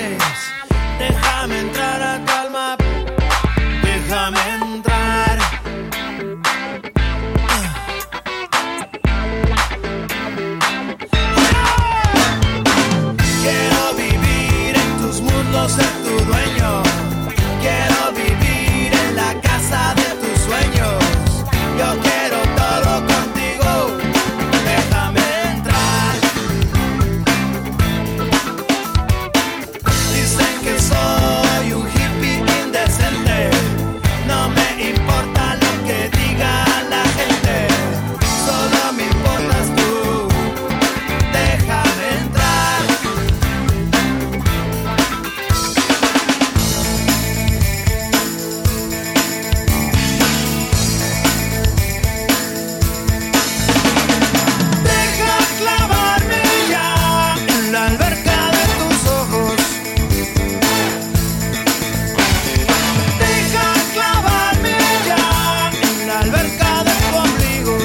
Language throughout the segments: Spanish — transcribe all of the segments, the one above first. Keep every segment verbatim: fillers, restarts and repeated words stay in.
indecentes. Déjame entrar a tu alma, déjame entrar. Quiero vivir en tus muslos, ser tu dueño. Quiero vivir en la casa de tus sueños. Yo quiero todo contigo, déjame entrar. Dicen que soy un hippie indecente. No me importa lo que diga la gente, solo me importas tú, déjame entrar. Deja clavarme ya en la alberca de tus ojos. Deja clavarme ya en la alberca de tu ombligo.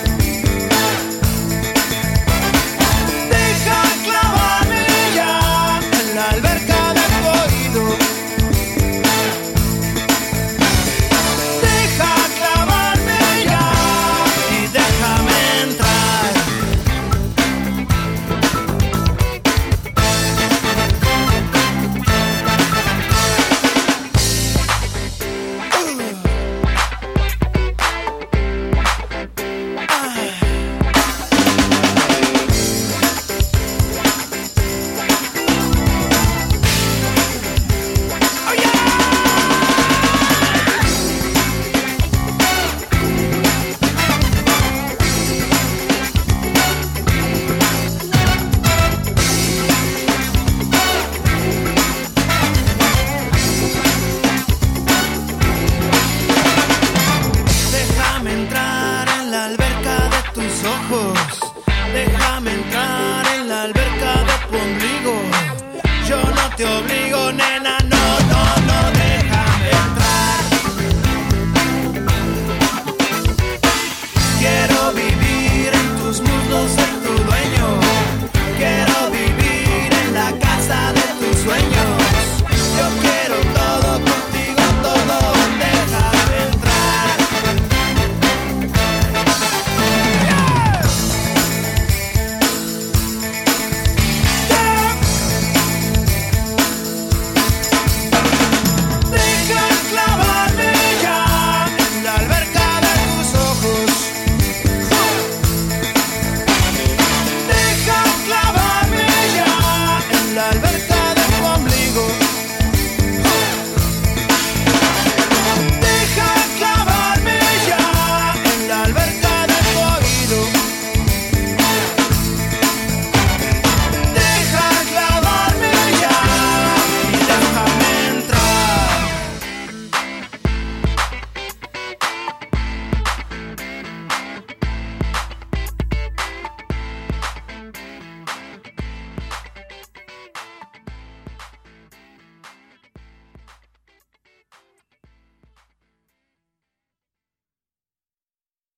Deja clavarme ya en la alberca de tu oído. Deja clavarme ya y déjame entrar. Oh yeah! Déjame entrar en la alberca de tus ojos. Déjame entrar en la alberca de tu ombligo. Yo no te obligo, nena, no, no, no, déjame entrar. Quiero vivir en tus muslos, ser tu dueño. Quiero vivir en la casa de tus sueños.